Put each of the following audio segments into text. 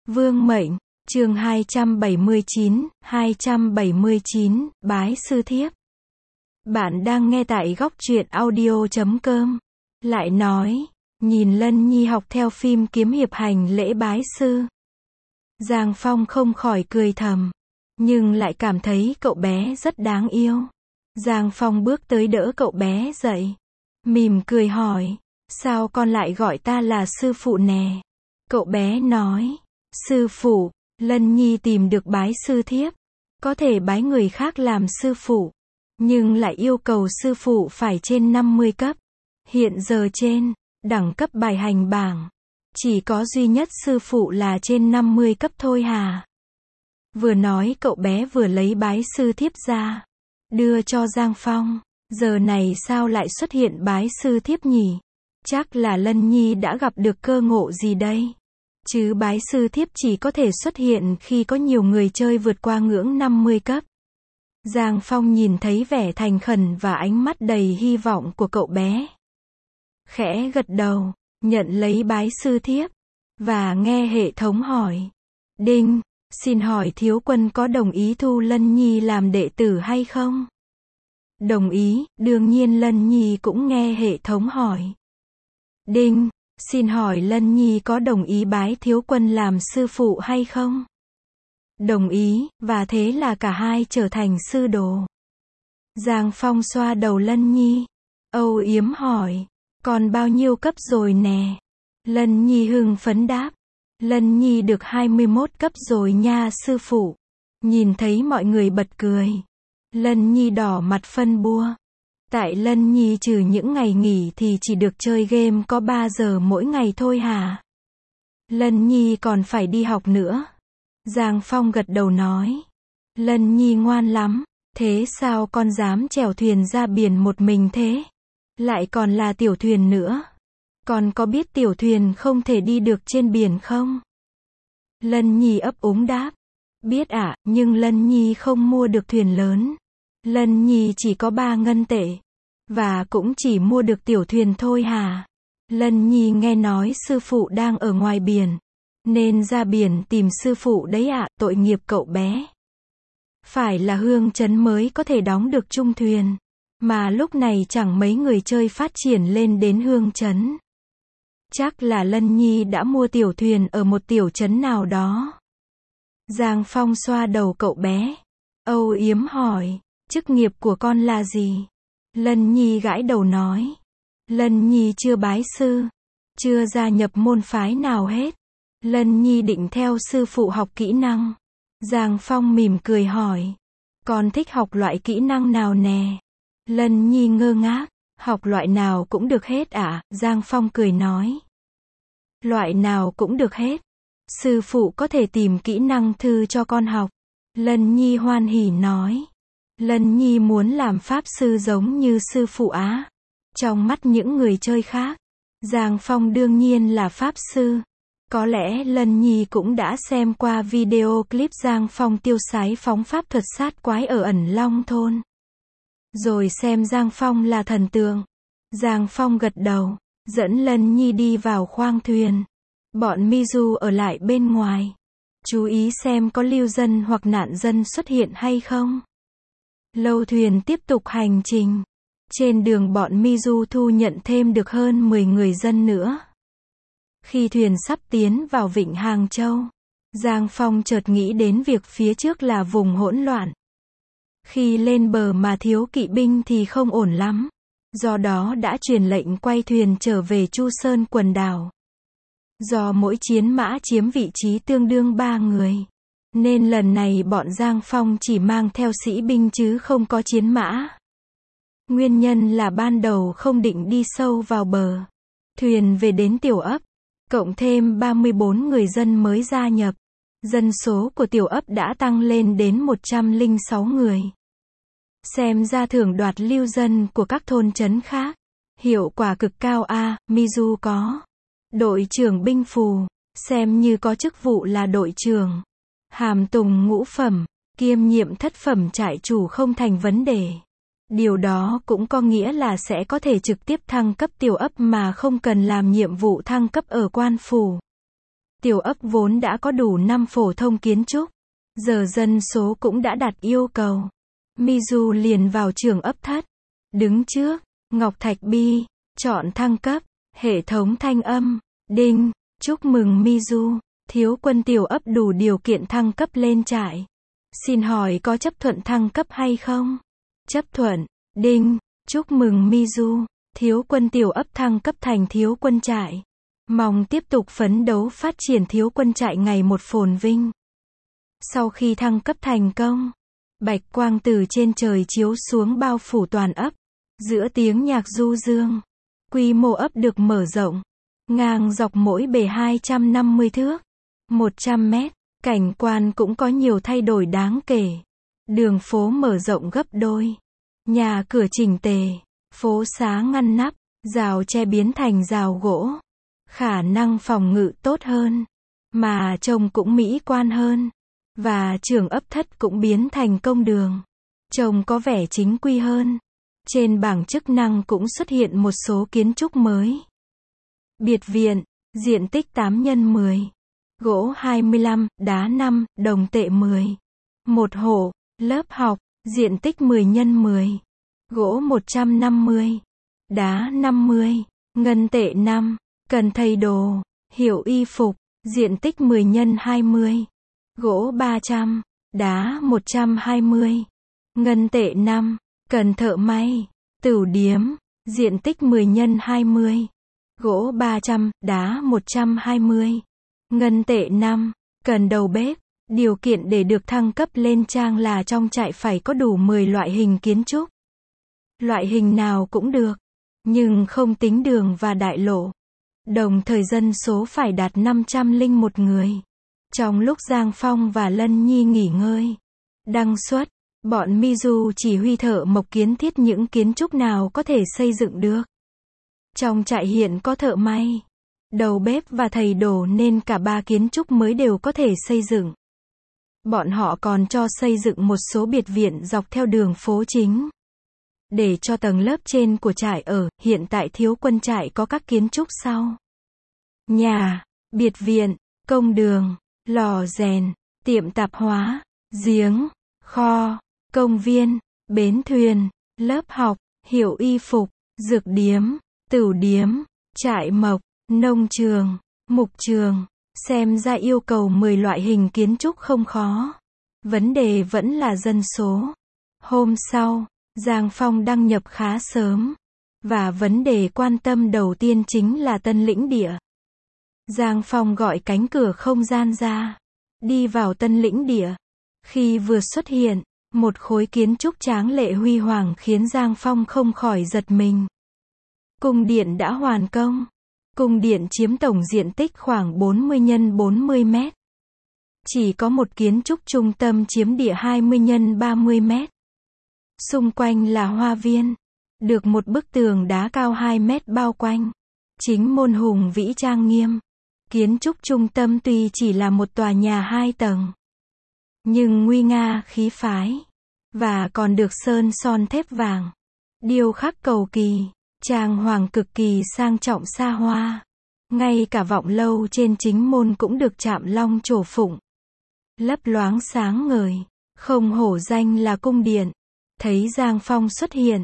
Vương mệnh, chương 279, bái sư thiếp. Bạn đang nghe tại góc truyện audio.com. Lại nói, nhìn Lân Nhi học theo phim kiếm hiệp hành lễ bái sư. Giang Phong không khỏi cười thầm, nhưng lại cảm thấy cậu bé rất đáng yêu. Giang Phong bước tới đỡ cậu bé dậy, mỉm cười hỏi, sao con lại gọi ta là sư phụ nè? Cậu bé nói, sư phụ, Lân Nhi tìm được bái sư thiếp, có thể bái người khác làm sư phụ, nhưng lại yêu cầu sư phụ phải trên 50 cấp. Hiện giờ trên đẳng cấp bài hành bảng, chỉ có duy nhất sư phụ là trên 50 cấp thôi hà. Vừa nói cậu bé vừa lấy bái sư thiếp ra, đưa cho Giang Phong. Giờ này sao lại xuất hiện bái sư thiếp nhỉ? Chắc là Lân Nhi đã gặp được cơ ngộ gì đây? Chứ bái sư thiếp chỉ có thể xuất hiện khi có nhiều người chơi vượt qua ngưỡng 50 cấp. Giang Phong nhìn thấy vẻ thành khẩn và ánh mắt đầy hy vọng của cậu bé, khẽ gật đầu, nhận lấy bái sư thiếp, và nghe hệ thống hỏi. Đinh, xin hỏi thiếu quân có đồng ý thu Lân Nhi làm đệ tử hay không? Đồng ý, đương nhiên Lân Nhi cũng nghe hệ thống hỏi. Đinh, xin hỏi Lân Nhi có đồng ý bái thiếu quân làm sư phụ hay không? Đồng ý, và thế là cả hai trở thành sư đồ. Giang Phong xoa đầu Lân Nhi, âu yếm hỏi, còn bao nhiêu cấp rồi nè? Lân Nhi hưng phấn đáp, Lân Nhi được 21 cấp rồi nha sư phụ. Nhìn thấy mọi người bật cười, Lân Nhi đỏ mặt phân bua. Tại Lân Nhi trừ những ngày nghỉ thì chỉ được chơi game có 3 giờ mỗi ngày thôi hả? Lân Nhi còn phải đi học nữa. Giang Phong gật đầu nói, Lân Nhi ngoan lắm, thế sao con dám chèo thuyền ra biển một mình thế? Lại còn là tiểu thuyền nữa. Con có biết tiểu thuyền không thể đi được trên biển không? Lân Nhi ấp úng đáp, biết ạ, nhưng Lân Nhi không mua được thuyền lớn. Lân Nhi chỉ có 3 ngân tệ, và cũng chỉ mua được tiểu thuyền thôi hả? Lân Nhi nghe nói sư phụ đang ở ngoài biển, nên ra biển tìm sư phụ đấy ạ, tội nghiệp cậu bé. Phải là Hương Trấn mới có thể đóng được chung thuyền, mà lúc này chẳng mấy người chơi phát triển lên đến Hương Trấn. Chắc là Lân Nhi đã mua tiểu thuyền ở một tiểu trấn nào đó. Giang Phong xoa đầu cậu bé, âu yếm hỏi, chức nghiệp của con là gì? Lân Nhi gãi đầu nói, Lân Nhi chưa bái sư, chưa gia nhập môn phái nào hết. Lân Nhi định theo sư phụ học kỹ năng. Giang Phong mỉm cười hỏi, con thích học loại kỹ năng nào nè? Lân Nhi ngơ ngác, học loại nào cũng được hết ạ. Giang Phong cười nói, loại nào cũng được hết. Sư phụ có thể tìm kỹ năng thư cho con học. Lân Nhi hoan hỉ nói, Lân Nhi muốn làm pháp sư giống như sư phụ á. Trong mắt những người chơi khác, Giang Phong đương nhiên là pháp sư. Có lẽ Lân Nhi cũng đã xem qua video clip Giang Phong tiêu sái phóng pháp thuật sát quái ở ẩn Long thôn, rồi xem Giang Phong là thần tượng. Giang Phong gật đầu, dẫn Lân Nhi đi vào khoang thuyền. Bọn Mizu ở lại bên ngoài, chú ý xem có lưu dân hoặc nạn dân xuất hiện hay không. Lâu thuyền tiếp tục hành trình. Trên đường bọn Mizu thu nhận thêm được hơn 10 người dân nữa. Khi thuyền sắp tiến vào vịnh Hàng Châu, Giang Phong chợt nghĩ đến việc phía trước là vùng hỗn loạn. Khi lên bờ mà thiếu kỵ binh thì không ổn lắm. Do đó đã truyền lệnh quay thuyền trở về Chu Sơn quần đảo. Do mỗi chiến mã chiếm vị trí tương đương 3 người, nên lần này bọn Giang Phong chỉ mang theo sĩ binh chứ không có chiến mã. Nguyên nhân là ban đầu không định đi sâu vào bờ. Thuyền về đến tiểu ấp, cộng thêm 34 người dân mới gia nhập. Dân số của tiểu ấp đã tăng lên đến 106 người. Xem ra thưởng đoạt lưu dân của các thôn trấn khác, hiệu quả cực cao a. Mizu có đội trưởng binh phù, xem như có chức vụ là đội trưởng. Hàm tùng ngũ phẩm, kiêm nhiệm thất phẩm trại chủ không thành vấn đề. Điều đó cũng có nghĩa là sẽ có thể trực tiếp thăng cấp tiểu ấp mà không cần làm nhiệm vụ thăng cấp ở quan phủ. Tiểu ấp vốn đã có đủ 5 phổ thông kiến trúc. Giờ dân số cũng đã đạt yêu cầu. Mizu liền vào trường ấp thất. Đứng trước, ngọc thạch bi, chọn thăng cấp, hệ thống thanh âm, đinh, chúc mừng Mizu, thiếu quân tiểu ấp đủ điều kiện thăng cấp lên trại. Xin hỏi có chấp thuận thăng cấp hay không? Chấp thuận, đinh, chúc mừng Mizu, thiếu quân tiểu ấp thăng cấp thành thiếu quân trại. Mong tiếp tục phấn đấu phát triển thiếu quân trại ngày một phồn vinh. Sau khi thăng cấp thành công, bạch quang từ trên trời chiếu xuống bao phủ toàn ấp. Giữa tiếng nhạc du dương, quy mô ấp được mở rộng, ngang dọc mỗi bề 250 thước, 100 mét, cảnh quan cũng có nhiều thay đổi đáng kể. Đường phố mở rộng gấp đôi, nhà cửa chỉnh tề, phố xá ngăn nắp, rào tre biến thành rào gỗ. Khả năng phòng ngự tốt hơn, mà trông cũng mỹ quan hơn. Và trường ấp thất cũng biến thành công đường. Trông có vẻ chính quy hơn. Trên bảng chức năng cũng xuất hiện một số kiến trúc mới. Biệt viện, diện tích 8 x 10. Gỗ 25, đá 5, đồng tệ 10. Một hộ, lớp học, diện tích 10 x 10. Gỗ 150. Đá 50, ngân tệ 5. Cần thầy đồ, hiệu y phục, diện tích 10 x 20. Gỗ 300, đá 120. Ngân tệ 5. Cần thợ may, tửu điếm, diện tích 10 x 20. Gỗ 300, đá 120. Ngân tệ 5. Cần đầu bếp. Điều kiện để được thăng cấp lên trang là trong trại phải có đủ 10 loại hình kiến trúc. Loại hình nào cũng được, nhưng không tính đường và đại lộ. Đồng thời dân số phải đạt 501 người. Trong lúc Giang Phong và Lân Nhi nghỉ ngơi, đăng xuất, bọn Mizu chỉ huy thợ mộc kiến thiết những kiến trúc nào có thể xây dựng được. Trong trại hiện có thợ may, đầu bếp và thầy đồ nên cả 3 kiến trúc mới đều có thể xây dựng. Bọn họ còn cho xây dựng một số biệt viện dọc theo đường phố chính. Để cho tầng lớp trên của trại ở, hiện tại thiếu quân trại có các kiến trúc sau. Nhà, biệt viện, công đường, lò rèn, tiệm tạp hóa, giếng, kho, công viên, bến thuyền, lớp học, hiệu y phục, dược điếm, tửu điếm, trại mộc, nông trường, mục trường. Xem ra yêu cầu 10 loại hình kiến trúc không khó. Vấn đề vẫn là dân số. Hôm sau, Giang Phong đăng nhập khá sớm. Và vấn đề quan tâm đầu tiên chính là tân lĩnh địa. Giang Phong gọi cánh cửa không gian ra. Đi vào tân lĩnh địa. Khi vừa xuất hiện, một khối kiến trúc tráng lệ huy hoàng khiến Giang Phong không khỏi giật mình. Cung điện đã hoàn công. Cung điện chiếm tổng diện tích khoảng 40 x 40 mét. Chỉ có một kiến trúc trung tâm chiếm địa 20 x 30 mét. Xung quanh là hoa viên, được một bức tường đá cao 2 mét bao quanh. Chính môn hùng vĩ trang nghiêm. Kiến trúc trung tâm tuy chỉ là một tòa nhà 2 tầng, nhưng nguy nga khí phái, và còn được sơn son thép vàng, điêu khắc cầu kỳ, trang hoàng cực kỳ sang trọng xa hoa. Ngay cả vọng lâu trên chính môn cũng được chạm long trổ phụng, lấp loáng sáng ngời, không hổ danh là cung điện. Thấy Giang Phong xuất hiện,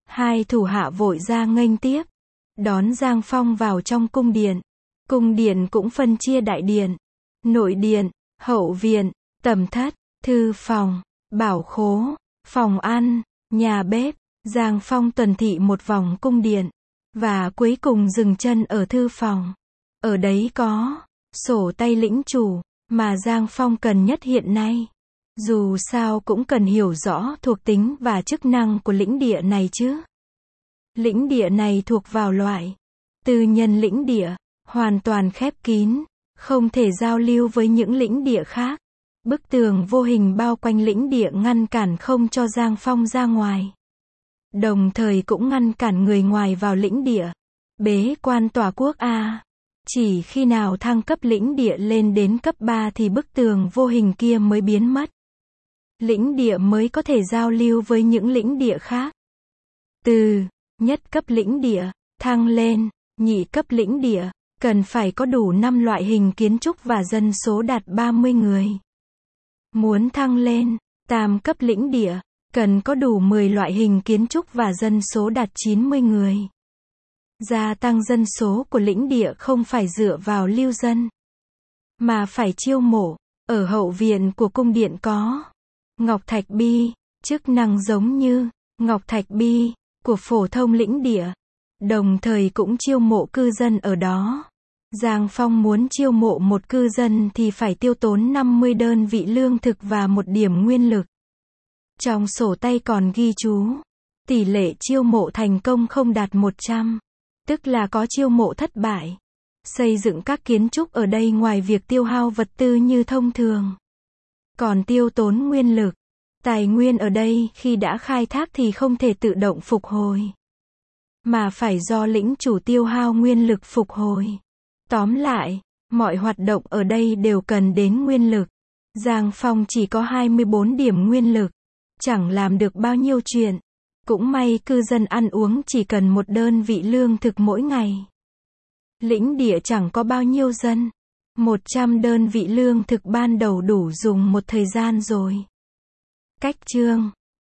2 thủ hạ vội ra nghênh tiếp, đón Giang Phong vào trong cung điện. Cung điện cũng phân chia đại điện, nội điện, hậu viện, tẩm thất, thư phòng, bảo khố, phòng ăn, nhà bếp. Giang Phong tuần thị một vòng cung điện, và cuối cùng dừng chân ở thư phòng. Ở đấy có sổ tay lĩnh chủ, mà Giang Phong cần nhất hiện nay. Dù sao cũng cần hiểu rõ thuộc tính và chức năng của lĩnh địa này chứ. Lĩnh địa này thuộc vào loại tư nhân lĩnh địa, hoàn toàn khép kín, không thể giao lưu với những lĩnh địa khác. Bức tường vô hình bao quanh lĩnh địa ngăn cản không cho Giang Phong ra ngoài. Đồng thời cũng ngăn cản người ngoài vào lĩnh địa. Bế quan tỏa quốc A. Chỉ khi nào thăng cấp lĩnh địa lên đến cấp 3 thì bức tường vô hình kia mới biến mất. Lĩnh địa mới có thể giao lưu với những lĩnh địa khác. Từ nhất cấp lĩnh địa, thăng lên nhị cấp lĩnh địa, cần phải có đủ 5 loại hình kiến trúc và dân số đạt 30 người. Muốn thăng lên tam cấp lĩnh địa, cần có đủ 10 loại hình kiến trúc và dân số đạt 90 người. Gia tăng dân số của lĩnh địa không phải dựa vào lưu dân, mà phải chiêu mộ. Ở hậu viện của cung điện có Ngọc Thạch Bi, chức năng giống như Ngọc Thạch Bi của phổ thông lĩnh địa, đồng thời cũng chiêu mộ cư dân ở đó. Giang Phong muốn chiêu mộ một cư dân thì phải tiêu tốn 50 đơn vị lương thực và 1 điểm nguyên lực. Trong sổ tay còn ghi chú, tỷ lệ chiêu mộ thành công không đạt 100, tức là có chiêu mộ thất bại. Xây dựng các kiến trúc ở đây ngoài việc tiêu hao vật tư như thông thường, còn tiêu tốn nguyên lực. Tài nguyên ở đây khi đã khai thác thì không thể tự động phục hồi, mà phải do lĩnh chủ tiêu hao nguyên lực phục hồi. Tóm lại, mọi hoạt động ở đây đều cần đến nguyên lực. Giang Phong chỉ có 24 điểm nguyên lực, chẳng làm được bao nhiêu chuyện. Cũng may cư dân ăn uống chỉ cần 1 đơn vị lương thực mỗi ngày. Lĩnh địa chẳng có bao nhiêu dân, 100 đơn vị lương thực ban đầu đủ dùng một thời gian rồi. Cách chương